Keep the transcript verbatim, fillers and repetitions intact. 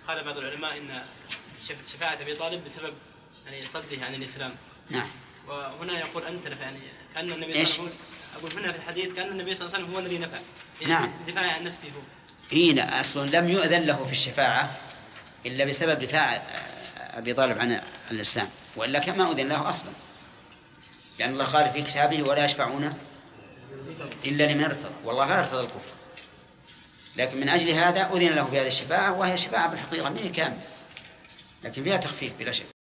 قال بعض العلماء إن شفاعة أبي طالب بسبب يعني صده عن الإسلام. نعم. وهنا يقول أنت نفع، يعني كأن النبي صلى الله عليه وسلم، أقول هنا في الحديث كأن النبي صلى الله عليه وسلم هو الذي نفع، يعني نعم. دفاع عن نفسه هو. إيه أصلا لم يؤذن له في الشفاعة إلا بسبب دفاع أبي طالب عن الإسلام، وإلا كما أذن له أصلا، لأن الله قال في كتابه ولا يشفعون إلا لمن ارتضى، والله لا يرتضى الكفر. لكن من أجل هذا أذن له بهذه الشفاعة، وهي شفاعة بالحقيقة ما هي كاملة، لكن فيها تخفيف بلا شك.